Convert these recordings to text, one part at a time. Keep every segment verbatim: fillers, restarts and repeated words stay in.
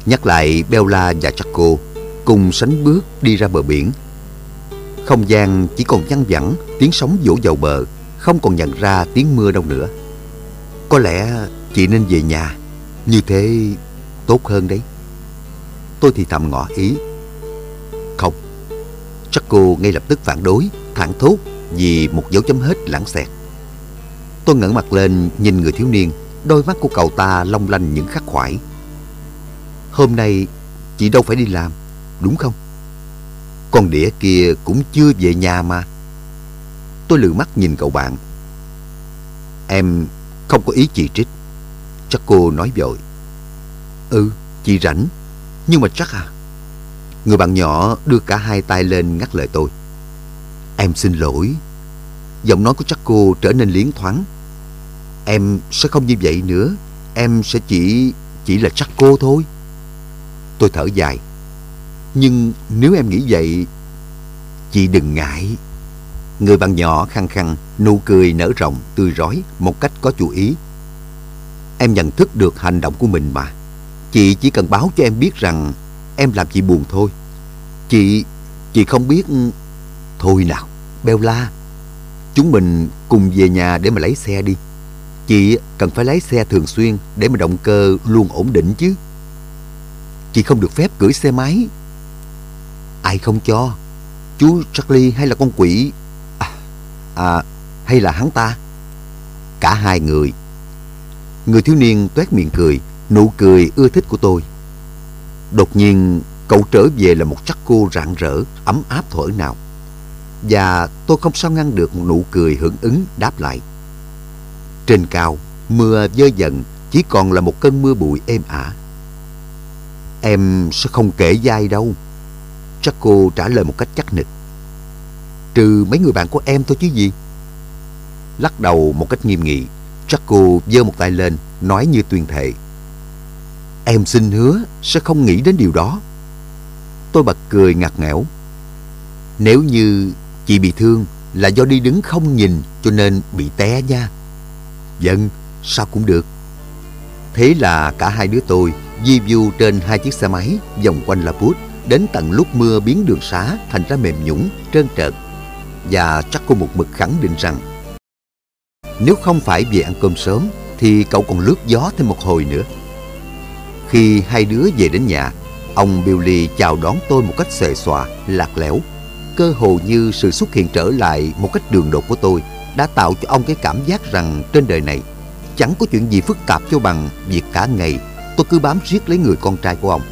Nhắc lại Bella và Jaco cùng sánh bước đi ra bờ biển. Không gian chỉ còn văng vẳng tiếng sóng vỗ vào bờ, không còn nhận ra tiếng mưa đâu nữa. Có lẽ chị nên về nhà, như thế tốt hơn đấy. Tôi thì thầm ngỏ ý. Không. Jaco ngay lập tức phản đối, thẳng thốt vì một dấu chấm hết lãng xẹt. Tôi ngẩng mặt lên nhìn người thiếu niên. Đôi mắt của cậu ta long lanh những khắc khoải. Hôm nay chị đâu phải đi làm, đúng không? Con đĩa kia cũng chưa về nhà mà. Tôi lừ mắt nhìn cậu bạn. Em không có ý chỉ trích. Jaco nói vội. Ừ, chị rảnh. Nhưng mà chắc à? Người bạn nhỏ đưa cả hai tay lên ngắt lời tôi. Em xin lỗi. Giọng nói của Jaco trở nên liến thoáng. Em sẽ không như vậy nữa. Em sẽ chỉ Chỉ là Jaco thôi. Tôi thở dài. Nhưng nếu em nghĩ vậy, chị đừng ngại. Người bạn nhỏ khăng khăng, nụ cười nở rộng, tươi rói, một cách có chủ ý. Em nhận thức được hành động của mình mà. Chị chỉ cần báo cho em biết rằng em làm chị buồn thôi. Chị Chị không biết. Thôi nào Bella, chúng mình cùng về nhà để mà lấy xe đi. Chị cần phải lái xe thường xuyên để mà động cơ luôn ổn định chứ. Chị không được phép cưỡi xe máy. Ai không cho? Chú Charlie hay là con quỷ? À, à hay là hắn ta? Cả hai người. Người thiếu niên toét miệng cười, nụ cười ưa thích của tôi. Đột nhiên cậu trở về là một Jaco rạng rỡ, ấm áp thuở nào. Và tôi không sao ngăn được một nụ cười hưởng ứng đáp lại. Trên cao, mưa vơi dần, chỉ còn là một cơn mưa bụi êm ả. Em sẽ không kể dai đâu. Jaco trả lời một cách chắc nịch. Trừ mấy người bạn của em thôi chứ gì. Lắc đầu một cách nghiêm nghị, Jaco giơ một tay lên, nói như tuyên thệ. Em xin hứa sẽ không nghĩ đến điều đó. Tôi bật cười ngặt nghẽo. Nếu như chị bị thương là do đi đứng không nhìn cho nên bị té nha. Vâng, sao cũng được. Thế là cả hai đứa tôi di vu trên hai chiếc xe máy vòng quanh La Putte đến tận lúc mưa biến đường xá thành ra mềm nhũn, trơn trượt. Và chắc cô một mực khẳng định rằng nếu không phải về ăn cơm sớm thì cậu còn lướt gió thêm một hồi nữa. Khi hai đứa về đến nhà, ông Billy chào đón tôi một cách xuề xòa, lạc lẽo. Cơ hồ như sự xuất hiện trở lại một cách đường đột của tôi đã tạo cho ông cái cảm giác rằng trên đời này chẳng có chuyện gì phức tạp cho bằng việc cả ngày tôi cứ bám riết lấy người con trai của ông.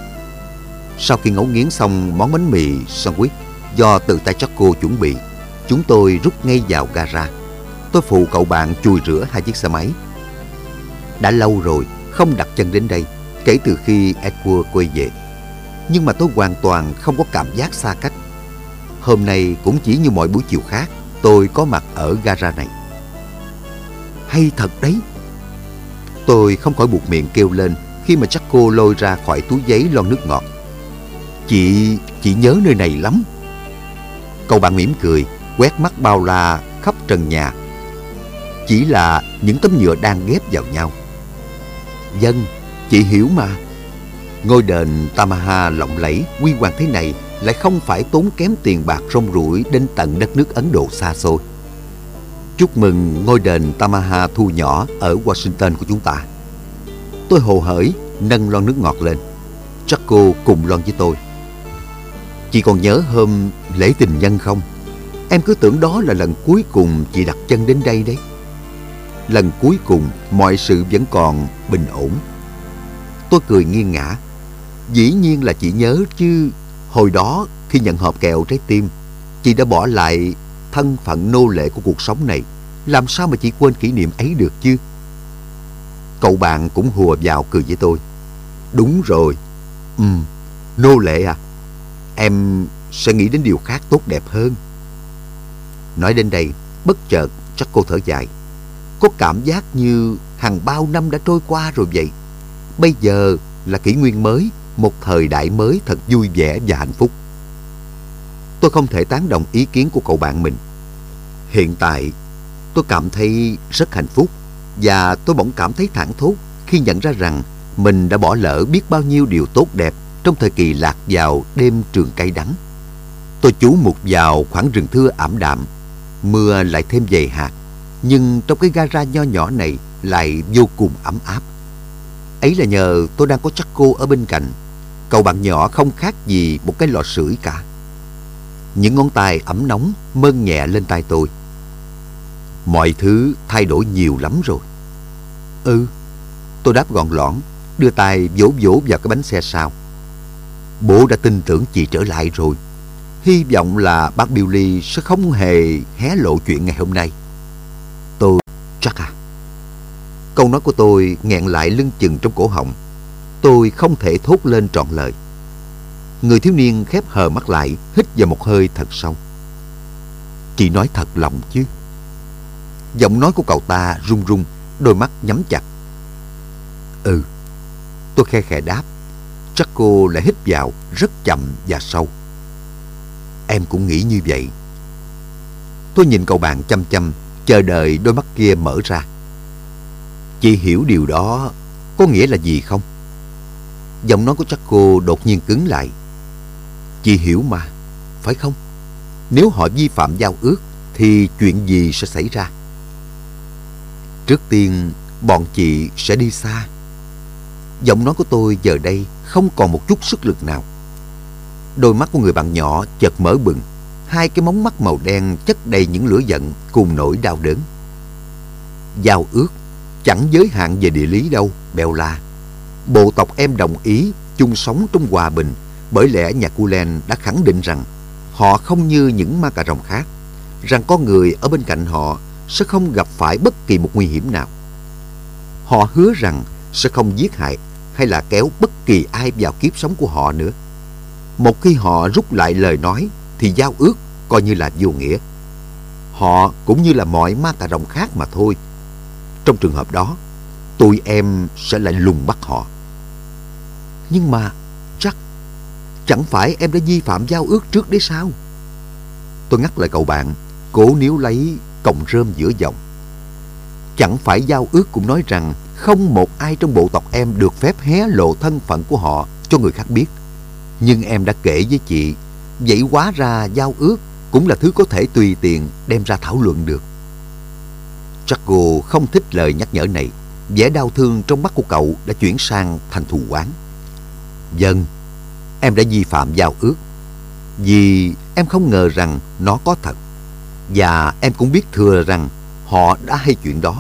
Sau khi ngấu nghiến xong món bánh mì sandwich do tự tay Jaco chuẩn bị, chúng tôi rút ngay vào gara. Tôi phụ cậu bạn chùi rửa hai chiếc xe máy. Đã lâu rồi không đặt chân đến đây, kể từ khi Edward quay về. Nhưng mà tôi hoàn toàn không có cảm giác xa cách. Hôm nay cũng chỉ như mọi buổi chiều khác, tôi có mặt ở gara này. Hay thật đấy. Tôi không khỏi buột miệng kêu lên khi mà Jaco lôi ra khỏi túi giấy lon nước ngọt. Chị, chị nhớ nơi này lắm. Cậu bạn mỉm cười, quét mắt bao la khắp trần nhà. Chỉ là những tấm nhựa đang ghép vào nhau. Vâng, chị hiểu mà. Ngôi đền Tamaha lộng lẫy, huy hoàng thế này lại không phải tốn kém tiền bạc rong ruổi đến tận đất nước Ấn Độ xa xôi. Chúc mừng ngôi đền Tamaha thu nhỏ ở Washington của chúng ta. Tôi hồ hởi nâng lon nước ngọt lên. Jaco cùng lon với tôi. Chị còn nhớ hôm lễ tình nhân không? Em cứ tưởng đó là lần cuối cùng chị đặt chân đến đây đấy. Lần cuối cùng mọi sự vẫn còn bình ổn. Tôi cười nghiêng ngã. Dĩ nhiên là chị nhớ chứ. Hồi đó khi nhận hộp kẹo trái tim, chị đã bỏ lại thân phận nô lệ của cuộc sống này. Làm sao mà chị quên kỷ niệm ấy được chứ? Cậu bạn cũng hùa vào cười với tôi. Đúng rồi. Ừ, nô lệ à? Em sẽ nghĩ đến điều khác tốt đẹp hơn. Nói đến đây, bất chợt chắc cô thở dài. Có cảm giác như hàng bao năm đã trôi qua rồi vậy. Bây giờ là kỷ nguyên mới, một thời đại mới thật vui vẻ và hạnh phúc. Tôi không thể tán đồng ý kiến của cậu bạn mình. Hiện tại, tôi cảm thấy rất hạnh phúc. Và tôi bỗng cảm thấy thảng thốt khi nhận ra rằng Mình đã bỏ lỡ biết bao nhiêu điều tốt đẹp trong thời kỳ lạc vào đêm trường cay đắng. Tôi chú mục vào khoảng rừng thưa ảm đạm. Mưa lại thêm dày hạt, nhưng trong cái gara nho nhỏ này lại vô cùng ấm áp. Ấy là nhờ tôi đang có Jaco ở bên cạnh. Cậu bạn nhỏ không khác gì một cái lò sưởi cả. Những ngón tay ấm nóng mơn nhẹ lên tay tôi. Mọi thứ thay đổi nhiều lắm rồi. Ừ, tôi đáp gọn lõn, đưa tay vỗ vỗ vào cái bánh xe sau. Bố đã tin tưởng chị trở lại rồi. Hy vọng là bác Billy sẽ không hề hé lộ chuyện ngày hôm nay. Tôi... Chắc à? Câu nói của tôi nghẹn lại lưng chừng trong cổ họng. Tôi không thể thốt lên trọn lời. Người thiếu niên khép hờ mắt lại, hít vào một hơi thật sâu. Chị nói thật lòng chứ? Giọng nói của cậu ta run run, đôi mắt nhắm chặt. Ừ, tôi khe khẽ đáp. Jaco lại hít vào rất chậm và sâu. Em cũng nghĩ như vậy. Tôi nhìn cậu bạn chăm chăm, chờ đợi đôi mắt kia mở ra. Chị hiểu điều đó có nghĩa là gì không? Giọng nói của Jaco đột nhiên cứng lại. Chị hiểu mà, phải không? Nếu họ vi phạm giao ước thì chuyện gì sẽ xảy ra? Trước tiên, bọn chị sẽ đi xa. Giọng nói của tôi giờ đây không còn một chút sức lực nào. Đôi mắt của người bạn nhỏ chợt mở bừng. Hai cái móng mắt màu đen chất đầy những lửa giận cùng nỗi đau đớn. Giao ước chẳng giới hạn về địa lý đâu, Bella. Bộ tộc em đồng ý chung sống trong hòa bình, bởi lẽ nhà Cullen đã khẳng định rằng họ không như những ma cà rồng khác, rằng có người ở bên cạnh họ sẽ không gặp phải bất kỳ một nguy hiểm nào. Họ hứa rằng sẽ không giết hại hay là kéo bất kỳ ai vào kiếp sống của họ nữa. Một khi họ rút lại lời nói thì giao ước coi như là vô nghĩa. Họ cũng như là mọi ma cà rồng khác mà thôi. Trong trường hợp đó, tụi em sẽ lại lùng bắt họ. Nhưng mà chắc chẳng phải em đã vi phạm giao ước trước đấy sao? Tôi ngắt lời cậu bạn, cố níu lấy cọng rơm giữa dòng. Chẳng phải giao ước cũng nói rằng không một ai trong bộ tộc em được phép hé lộ thân phận của họ cho người khác biết. Nhưng em đã kể với chị, vậy hóa ra giao ước cũng là thứ có thể tùy tiện đem ra thảo luận được. Jaco không thích lời nhắc nhở này. Vẻ đau thương trong mắt của cậu đã chuyển sang thành thù oán. Vâng, em đã vi phạm giao ước vì em không ngờ rằng nó có thật. Và em cũng biết thừa rằng họ đã hay chuyện đó.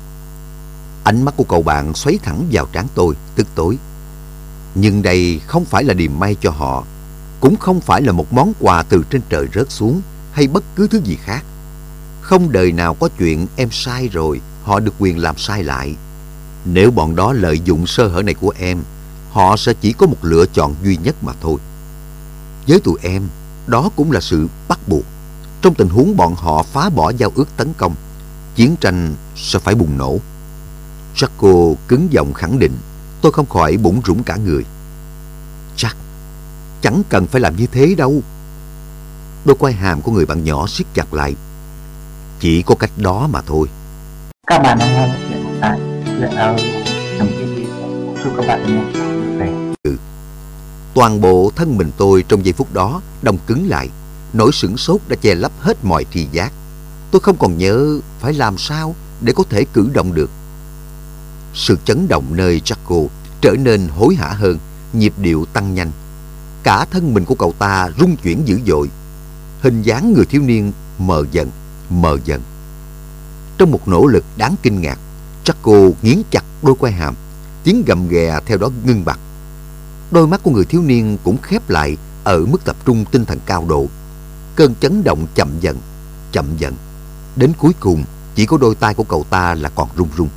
Ánh mắt của cậu bạn xoáy thẳng vào trán tôi, tức tối. Nhưng đây không phải là điềm may cho họ, cũng không phải là một món quà từ trên trời rớt xuống, hay bất cứ thứ gì khác. Không đời nào có chuyện em sai rồi họ được quyền làm sai lại. Nếu bọn đó lợi dụng sơ hở này của em, họ sẽ chỉ có một lựa chọn duy nhất mà thôi. Với tụi em, đó cũng là sự bắt buộc. Trong tình huống bọn họ phá bỏ giao ước tấn công, chiến tranh sẽ phải bùng nổ. Jaco cứng giọng khẳng định. Tôi không khỏi bủn rủn cả người. Chắc chẳng cần phải làm như thế đâu. Đôi quai hàm của người bạn nhỏ siết chặt lại. Chỉ có cách đó mà thôi. Các bạn đang nghe chuyện tại chuyện ở trong cái video. Chúc các bạn nghe vui vẻ. Ừ. Toàn bộ thân mình tôi trong giây phút đó đông cứng lại. Nỗi sửng sốt đã che lấp hết mọi tri giác. Tôi không còn nhớ phải làm sao để có thể cử động được. Sự chấn động nơi Jaco trở nên hối hả hơn, nhịp điệu tăng nhanh. Cả thân mình của cậu ta rung chuyển dữ dội. Hình dáng người thiếu niên mờ dần, mờ dần. Trong một nỗ lực đáng kinh ngạc, Jaco nghiến chặt đôi quai hàm, tiếng gầm ghè theo đó ngưng bặt. Đôi mắt của người thiếu niên cũng khép lại ở mức tập trung tinh thần cao độ. Cơn chấn động chậm dần, chậm dần. Đến cuối cùng, chỉ có đôi tay của cậu ta là còn run run.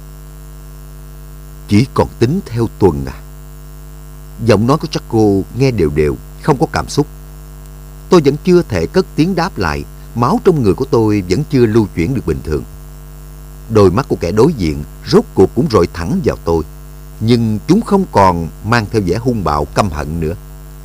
Chỉ còn tính theo tuần à? Giọng nói của Jaco nghe đều đều, không có cảm xúc. Tôi vẫn chưa thể cất tiếng đáp lại. Máu trong người của tôi vẫn chưa lưu chuyển được bình thường. Đôi mắt của kẻ đối diện rốt cuộc cũng rọi thẳng vào tôi, nhưng chúng không còn mang theo vẻ hung bạo căm hận nữa.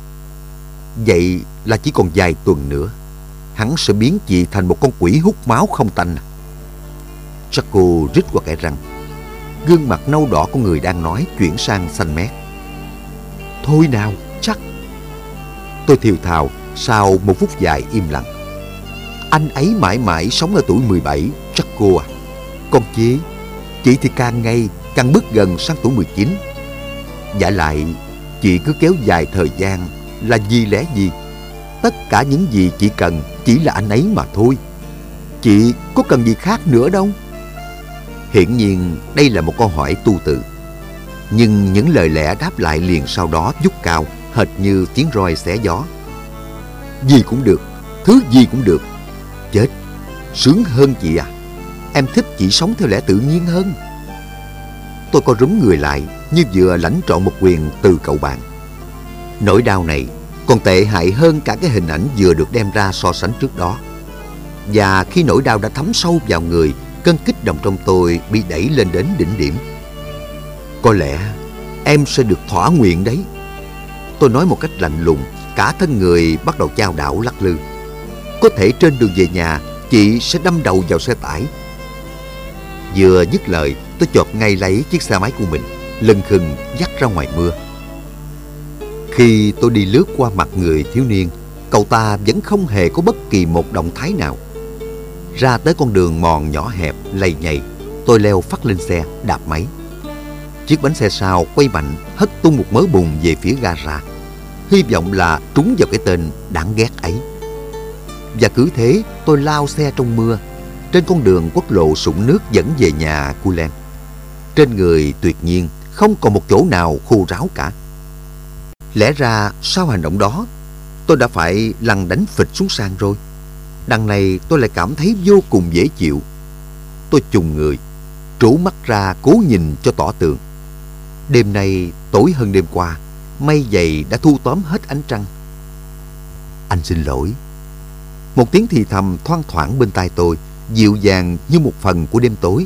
Vậy là chỉ còn vài tuần nữa, hắn sẽ biến chị thành một con quỷ hút máu không tanh à? Jaco rít qua kẽ răng. gương mặt nâu đỏ của người đang nói chuyển sang xanh mét. Thôi nào, chắc. Tôi thều thào sau một phút dài im lặng. Anh ấy mãi mãi sống ở tuổi mười bảy, chắc cô à. Còn chị, chị thì càng ngày càng bước gần sang tuổi mười chín. Vả lại, chị cứ kéo dài thời gian là vì lẽ gì? Tất cả những gì chị cần chỉ là anh ấy mà thôi. Chị có cần gì khác nữa đâu. Hiển nhiên đây là một câu hỏi tu từ, nhưng những lời lẽ đáp lại liền sau đó vút cao, hệt như tiếng roi xé gió. Gì cũng được, thứ gì cũng được. Chết, sướng hơn chị à. Em thích chị sống theo lẽ tự nhiên hơn. Tôi co rúm người lại như vừa lãnh trọn một quyền từ cậu bạn. Nỗi đau này còn tệ hại hơn cả cái hình ảnh vừa được đem ra so sánh trước đó. Và khi nỗi đau đã thấm sâu vào người, cơn kích động trong tôi bị đẩy lên đến đỉnh điểm. Có lẽ em sẽ được thỏa nguyện đấy. Tôi nói một cách lạnh lùng, cả thân người bắt đầu chao đảo lắc lư. Có thể trên đường về nhà, chị sẽ đâm đầu vào xe tải. Vừa dứt lời, tôi chộp ngay lấy chiếc xe máy của mình, lân khừng dắt ra ngoài mưa. Khi tôi đi lướt qua mặt người thiếu niên, cậu ta vẫn không hề có bất kỳ một động thái nào. Ra tới con đường mòn nhỏ hẹp, lầy nhầy, tôi leo phắt lên xe, đạp máy. Chiếc bánh xe sau quay mạnh, hất tung một mớ bùn về phía gara. Hy vọng là trúng vào cái tên đáng ghét ấy. Và cứ thế, tôi lao xe trong mưa, trên con đường quốc lộ sũng nước dẫn về nhà Culen. Trên người tuyệt nhiên không còn một chỗ nào khô ráo cả. Lẽ ra sau hành động đó, tôi đã phải lăn đánh phịch xuống sàn rồi. Đằng này tôi lại cảm thấy vô cùng dễ chịu. Tôi chùng người, trố mắt ra cố nhìn cho tỏ tường. Đêm nay tối hơn đêm qua, mây dày đã thu tóm hết ánh trăng. Anh xin lỗi. Một tiếng thì thầm thoang thoảng bên tai tôi, dịu dàng như một phần của đêm tối.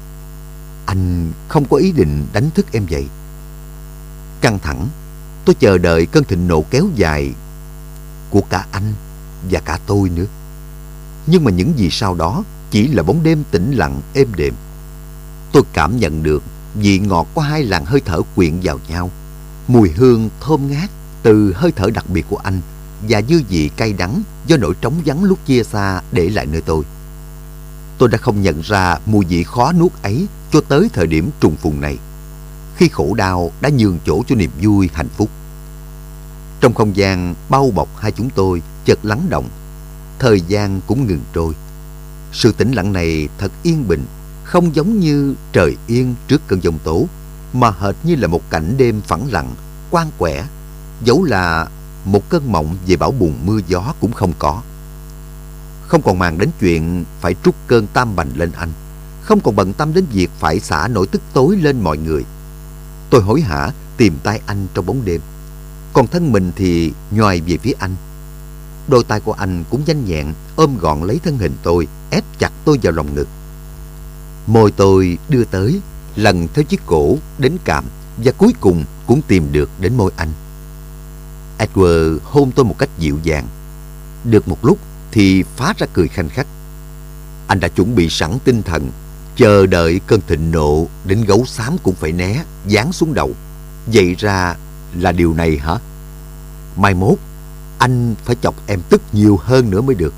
Anh không có ý định đánh thức em vậy. Căng thẳng, tôi chờ đợi cơn thịnh nộ kéo dài của cả anh và cả tôi nữa. Nhưng mà những gì sau đó chỉ là bóng đêm tĩnh lặng êm đềm. Tôi cảm nhận được vị ngọt của hai làn hơi thở quyện vào nhau, mùi hương thơm ngát từ hơi thở đặc biệt của anh và dư vị cay đắng do nỗi trống vắng lúc chia xa để lại nơi tôi. Tôi đã không nhận ra mùi vị khó nuốt ấy cho tới thời điểm trùng phùng này, khi khổ đau đã nhường chỗ cho niềm vui hạnh phúc. Trong không gian bao bọc hai chúng tôi chợt lắng động, thời gian cũng ngừng trôi. Sự tĩnh lặng này thật yên bình, không giống như trời yên trước cơn giông tố, mà hệt như là một cảnh đêm phẳng lặng, quang quẻ, dẫu là một cơn mộng về bão bùng mưa gió cũng không có. Không còn màng đến chuyện phải trút cơn tam bành lên anh, không còn bận tâm đến việc phải xả nỗi tức tối lên mọi người. Tôi hối hả tìm tay anh trong bóng đêm, còn thân mình thì nhoài về phía anh. Đôi tay của anh cũng nhanh nhẹn ôm gọn lấy thân hình tôi, ép chặt tôi vào lòng ngực. Môi tôi đưa tới, lần theo chiếc cổ đến cằm, và cuối cùng cũng tìm được đến môi anh. Edward hôn tôi một cách dịu dàng. Được một lúc thì phá ra cười khanh khách. Anh đã chuẩn bị sẵn tinh thần, chờ đợi cơn thịnh nộ đến gấu xám cũng phải né, giáng xuống đầu. Vậy ra là điều này hả? Mai mốt anh phải chọc em tức nhiều hơn nữa mới được.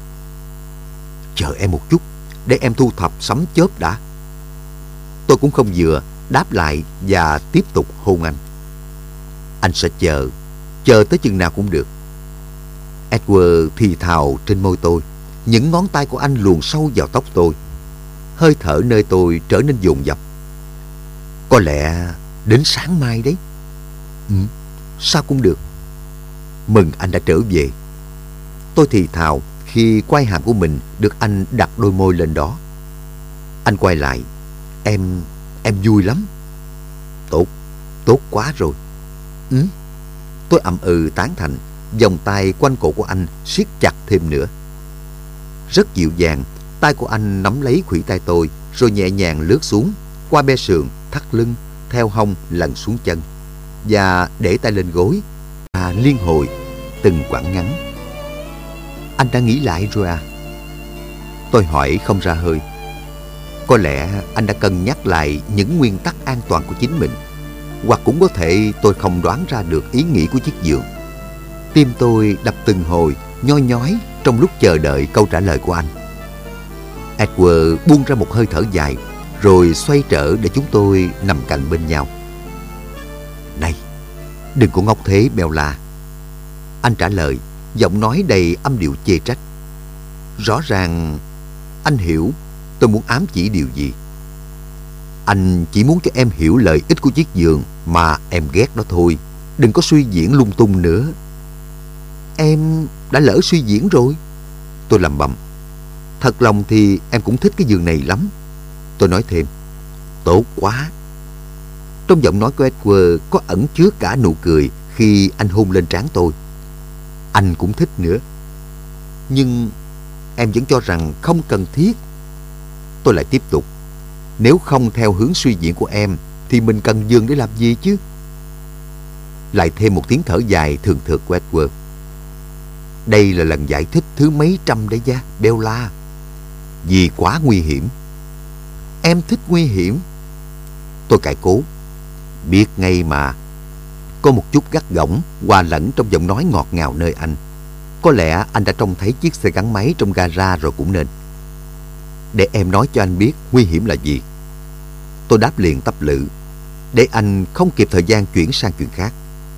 Chờ em một chút, để em thu thập sấm chớp đã. Tôi cũng không vừa, đáp lại và tiếp tục hôn anh. Anh sẽ chờ, chờ tới chừng nào cũng được. Edward thì thào trên môi tôi. Những ngón tay của anh luồn sâu vào tóc tôi. Hơi thở nơi tôi trở nên dồn dập. Có lẽ đến sáng mai đấy. Ừ, sao cũng được. Mừng anh đã trở về. Tôi thì thào khi quai hàm của mình được anh đặt đôi môi lên đó. Anh quay lại. Em, em vui lắm. Tốt, tốt quá rồi. Ừ, tôi ậm ừ tán thành. Vòng tay quanh cổ của anh siết chặt thêm nữa. Rất dịu dàng, tay của anh nắm lấy khuỷu tay tôi, rồi nhẹ nhàng lướt xuống, qua be sườn, thắt lưng, theo hông lần xuống chân, và để tay lên gối, và liên hồi từng quãng ngắn. Anh đã nghĩ lại rồi à? Tôi hỏi không ra hơi. Có lẽ anh đã cân nhắc lại những nguyên tắc an toàn của chính mình. Hoặc cũng có thể tôi không đoán ra được ý nghĩ của chiếc giường. Tim tôi đập từng hồi, nhoi nhói trong lúc chờ đợi câu trả lời của anh. Edward buông ra một hơi thở dài, rồi xoay trở để chúng tôi nằm cạnh bên nhau. Này, đừng có ngốc thế Bella. Anh trả lời, giọng nói đầy âm điệu chê trách. Rõ ràng anh hiểu tôi muốn ám chỉ điều gì. Anh chỉ muốn cho em hiểu lợi ích của chiếc giường mà em ghét đó thôi. Đừng có suy diễn lung tung nữa. Em đã lỡ suy diễn rồi, tôi lẩm bẩm. Thật lòng thì em cũng thích cái giường này lắm, tôi nói thêm. Tốt quá. Trong giọng nói của Edward có ẩn chứa cả nụ cười khi anh hôn lên trán tôi. Anh cũng thích nữa. Nhưng em vẫn cho rằng không cần thiết. Tôi lại tiếp tục. Nếu không theo hướng suy diễn của em thì mình cần giường để làm gì chứ? Lại thêm một tiếng thở dài thường thượt của Edward. Đây là lần giải thích thứ mấy trăm đấy nha, Bella. Vì quá nguy hiểm. Em thích nguy hiểm. Tôi cãi cố. Biết ngay mà. Có một chút gắt gỏng hòa lẫn trong giọng nói ngọt ngào nơi anh. Có lẽ anh đã trông thấy chiếc xe gắn máy trong gara rồi cũng nên. Để em nói cho anh biết nguy hiểm là gì. Tôi đáp liền tấp lự, để anh không kịp thời gian chuyển sang chuyện khác.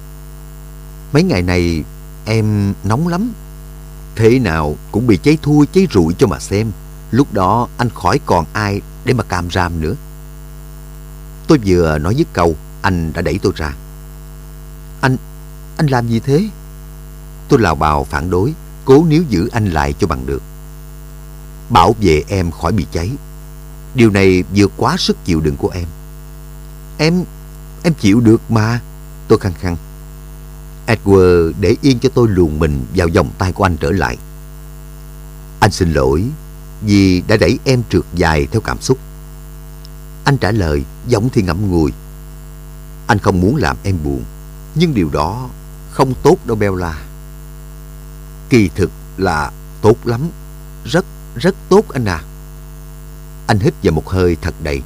Mấy ngày này em nóng lắm. Thế nào cũng bị cháy thui cháy rụi cho mà xem. Lúc đó anh khỏi còn ai để mà càm ràm nữa. Tôi vừa nói dứt câu, anh đã đẩy tôi ra. Anh, anh làm gì thế? Tôi lào bào phản đối, cố níu giữ anh lại cho bằng được. Bảo vệ em khỏi bị cháy. Điều này vượt quá sức chịu đựng của em. Em, em chịu được mà, tôi khăng khăng. Edward để yên cho tôi luồn mình vào vòng tay của anh trở lại. Anh xin lỗi vì đã đẩy em trượt dài theo cảm xúc. Anh trả lời, giọng thì ngậm ngùi. Anh không muốn làm em buồn, nhưng điều đó không tốt đâu Bella. Kỳ thực là tốt lắm. Rất, rất tốt anh à. Anh hít vào một hơi thật đầy.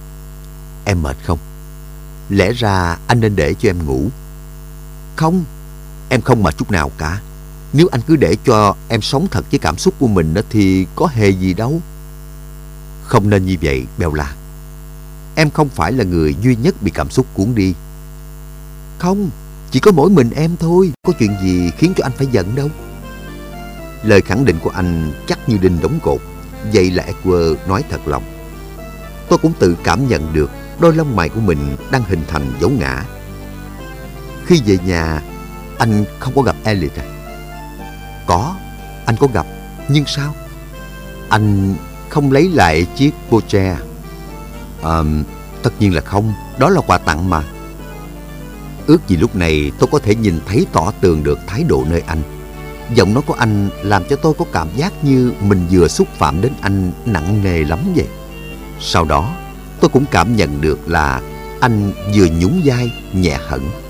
Em mệt không? Lẽ ra anh nên để cho em ngủ. Không, em không mệt chút nào cả. Nếu anh cứ để cho em sống thật với cảm xúc của mình thì có hề gì đâu. Không nên như vậy Bella. Em không phải là người duy nhất bị cảm xúc cuốn đi. Không, chỉ có mỗi mình em thôi. Có chuyện gì khiến cho anh phải giận đâu. Lời khẳng định của anh chắc như đinh đóng cột. Vậy là Edward nói thật lòng. Tôi cũng tự cảm nhận được đôi lông mày của mình đang hình thành dấu ngã. Khi về nhà, anh không có gặp Elliot à? Có, anh có gặp. Nhưng sao? Anh không lấy lại chiếc Porsche? À, tất nhiên là không. Đó là quà tặng mà. Ước gì lúc này tôi có thể nhìn thấy tỏ tường được thái độ nơi anh. Giọng nói của anh làm cho tôi có cảm giác như mình vừa xúc phạm đến anh nặng nề lắm vậy. Sau đó, tôi cũng cảm nhận được là anh vừa nhún vai nhẹ hẳn.